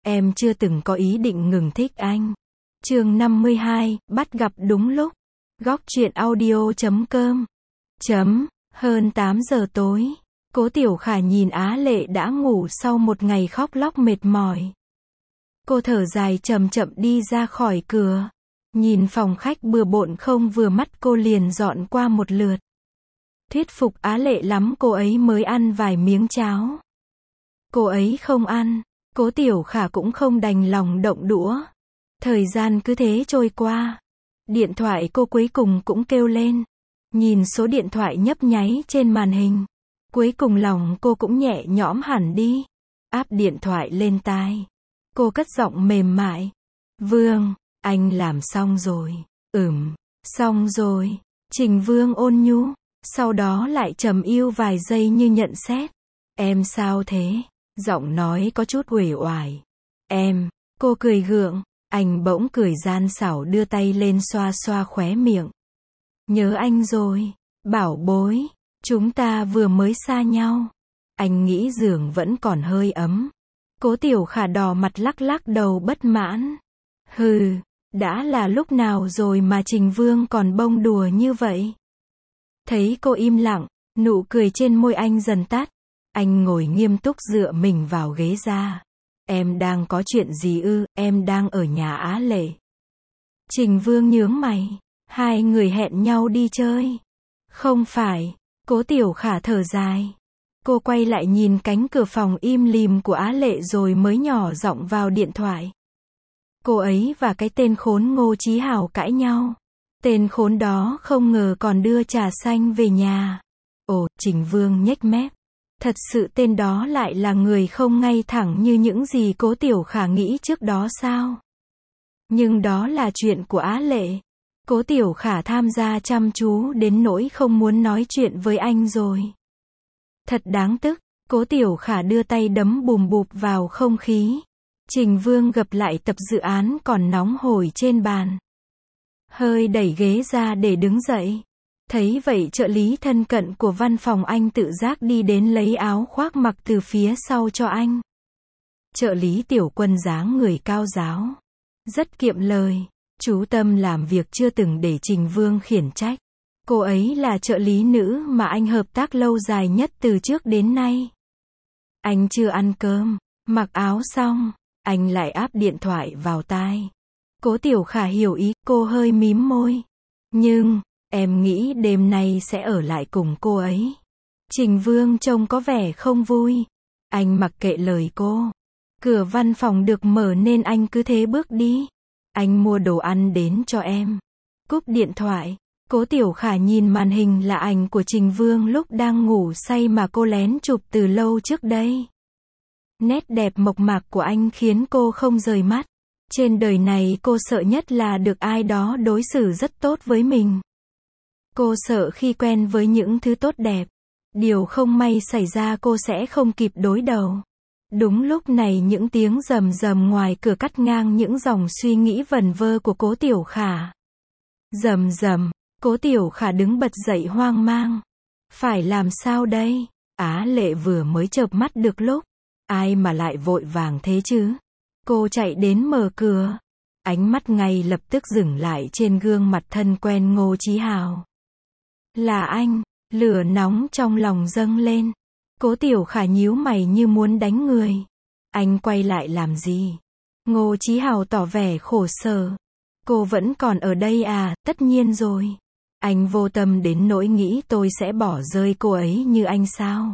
Em chưa từng có ý định ngừng thích anh. Chương 52, bắt gặp đúng lúc. Góc truyện audio.com. Hơn 8 giờ tối. Cố Tiểu Khả nhìn Á Lệ đã ngủ sau một ngày khóc lóc mệt mỏi. Cô thở dài chậm chậm đi ra khỏi cửa. Nhìn phòng khách bừa bộn không vừa mắt cô liền dọn qua một lượt. Thuyết phục Á Lệ lắm cô ấy mới ăn vài miếng cháo. Cô ấy không ăn. Cố Tiểu Khả cũng không đành lòng động đũa. Thời gian cứ thế trôi qua. Điện thoại cô cuối cùng cũng kêu lên. Nhìn số điện thoại nhấp nháy trên màn hình. Cuối cùng lòng cô cũng nhẹ nhõm hẳn đi. Áp điện thoại lên tai. Cô cất giọng mềm mại. Vương, anh làm xong rồi. Xong rồi. Trình Vương ôn nhu. Sau đó lại trầm yêu vài giây như nhận xét. Em sao thế? Giọng nói có chút uể oải. Em, cô cười gượng. Anh bỗng cười gian xảo đưa tay lên xoa xoa khóe miệng. Nhớ anh rồi, bảo bối. Chúng ta vừa mới xa nhau. Anh nghĩ giường vẫn còn hơi ấm. Cố Tiểu Khả đỏ mặt lắc lắc đầu bất mãn. Hừ, đã là lúc nào rồi mà Trình Vương còn bông đùa như vậy? Thấy cô im lặng, nụ cười trên môi anh dần tắt. Anh ngồi nghiêm túc dựa mình vào ghế ra. Em đang có chuyện gì ư? Em đang ở nhà Á Lệ. Trình Vương nhướng mày. Hai người hẹn nhau đi chơi. Không phải. Cố Tiểu Khả thở dài. Cô quay lại nhìn cánh cửa phòng im lìm của Á Lệ rồi mới nhỏ giọng vào điện thoại. Cô ấy và cái tên khốn Ngô Chí Hảo cãi nhau. Tên khốn đó không ngờ còn đưa trà xanh về nhà. Ồ, Trình Vương nhếch mép. Thật sự tên đó lại là người không ngay thẳng như những gì Cố Tiểu Khả nghĩ trước đó sao? Nhưng đó là chuyện của Á Lệ. Cố Tiểu Khả tham gia chăm chú đến nỗi không muốn nói chuyện với anh rồi. Thật đáng tức. Cố Tiểu Khả đưa tay đấm bùm bụp vào không khí. Trình Vương gập lại tập dự án còn nóng hổi trên bàn. Hơi đẩy ghế ra để đứng dậy. Thấy vậy trợ lý thân cận của văn phòng anh tự giác đi đến lấy áo khoác mặc từ phía sau cho anh. Trợ lý Tiểu Quân dáng người cao ráo. Rất kiệm lời. Chú tâm làm việc chưa từng để Trình Vương khiển trách. Cô ấy là trợ lý nữ mà anh hợp tác lâu dài nhất từ trước đến nay. Anh chưa ăn cơm. Mặc áo xong. Anh lại áp điện thoại vào tai. Cố Tiểu Khả hiểu ý, cô hơi mím môi. Nhưng, em nghĩ đêm nay sẽ ở lại cùng cô ấy. Trình Vương trông có vẻ không vui. Anh mặc kệ lời cô. Cửa văn phòng được mở nên anh cứ thế bước đi. Anh mua đồ ăn đến cho em. Cúp điện thoại. Cố Tiểu Khả nhìn màn hình là ảnh của Trình Vương lúc đang ngủ say mà cô lén chụp từ lâu trước đây. Nét đẹp mộc mạc của anh khiến cô không rời mắt. Trên đời này cô sợ nhất là được ai đó đối xử rất tốt với mình. Cô sợ khi quen với những thứ tốt đẹp, điều không may xảy ra cô sẽ không kịp đối đầu. Đúng lúc này những tiếng rầm rầm ngoài cửa cắt ngang những dòng suy nghĩ vẩn vơ của Cố Tiểu Khả. Rầm rầm, Cố Tiểu Khả đứng bật dậy hoang mang. Phải làm sao đây? Á Lệ vừa mới chợp mắt được lúc. Ai mà lại vội vàng thế chứ? Cô chạy đến mở cửa. Ánh mắt ngay lập tức dừng lại trên gương mặt thân quen Ngô Chí Hào. Là anh. Lửa nóng trong lòng dâng lên. Cố Tiểu Khả nhíu mày như muốn đánh người. Anh quay lại làm gì? Ngô Chí Hào tỏ vẻ khổ sở. Cô vẫn còn ở đây à? Tất nhiên rồi. Anh vô tâm đến nỗi nghĩ tôi sẽ bỏ rơi cô ấy như anh sao?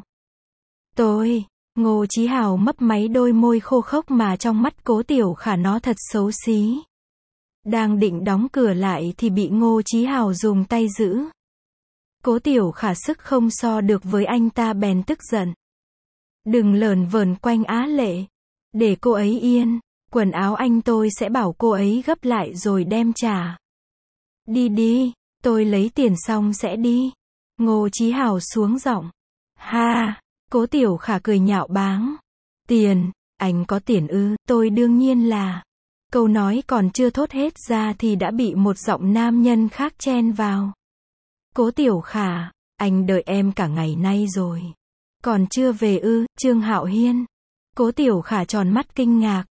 Ngô Chí Hào mấp máy đôi môi khô khốc mà trong mắt Cố Tiểu Khả nó thật xấu xí. Đang định đóng cửa lại thì bị Ngô Chí Hào dùng tay giữ. Cố Tiểu Khả sức không so được với anh ta bèn tức giận. Đừng lởn vởn quanh Á Lệ. Để cô ấy yên. Quần áo anh tôi sẽ bảo cô ấy gấp lại rồi đem trả. Đi, tôi lấy tiền xong sẽ đi. Ngô Chí Hào xuống giọng. Ha! Cố Tiểu Khả cười nhạo báng. Tiền, anh có tiền ư? Tôi đương nhiên là. Câu nói còn chưa thốt hết ra thì đã bị một giọng nam nhân khác chen vào. Cố Tiểu Khả, anh đợi em cả ngày nay rồi. Còn chưa về ư? Trương Hạo Hiên. Cố Tiểu Khả tròn mắt kinh ngạc.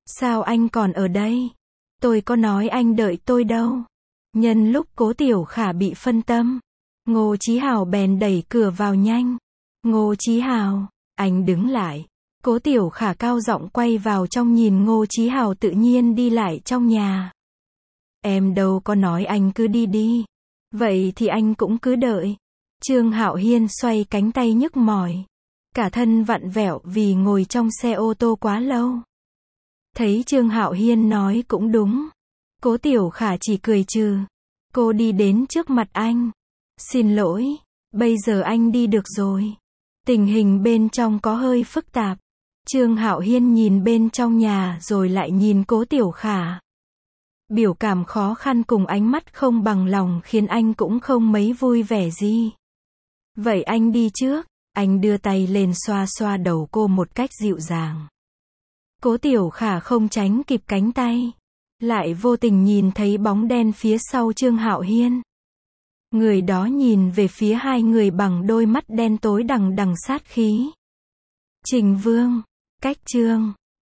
Sao anh còn ở đây? Tôi có nói anh đợi tôi đâu. Nhân lúc Cố Tiểu Khả bị phân tâm, Ngô Chí Hào bèn đẩy cửa vào nhanh. Ngô Chí Hào, anh đứng lại. Cố Tiểu Khả cao giọng quay vào trong nhìn Ngô Chí Hào tự nhiên đi lại trong nhà. Em đâu có nói anh cứ đi đi. Vậy thì anh cũng cứ đợi. Trương Hạo Hiên xoay cánh tay nhức mỏi. Cả thân vặn vẹo vì ngồi trong xe ô tô quá lâu. Thấy Trương Hạo Hiên nói cũng đúng. Cố Tiểu Khả chỉ cười trừ. Cô đi đến trước mặt anh. Xin lỗi, bây giờ anh đi được rồi. Tình hình bên trong có hơi phức tạp. Trương Hạo Hiên nhìn bên trong nhà rồi lại nhìn Cố Tiểu Khả. Biểu cảm khó khăn cùng ánh mắt không bằng lòng khiến anh cũng không mấy vui vẻ gì. Vậy anh đi trước. Anh đưa tay lên xoa xoa đầu cô một cách dịu dàng. Cố Tiểu Khả không tránh kịp cánh tay. Lại vô tình nhìn thấy bóng đen phía sau Trương Hạo Hiên. Người đó nhìn về phía hai người bằng đôi mắt đen tối đằng đằng sát khí. Trình Vương, cách Trương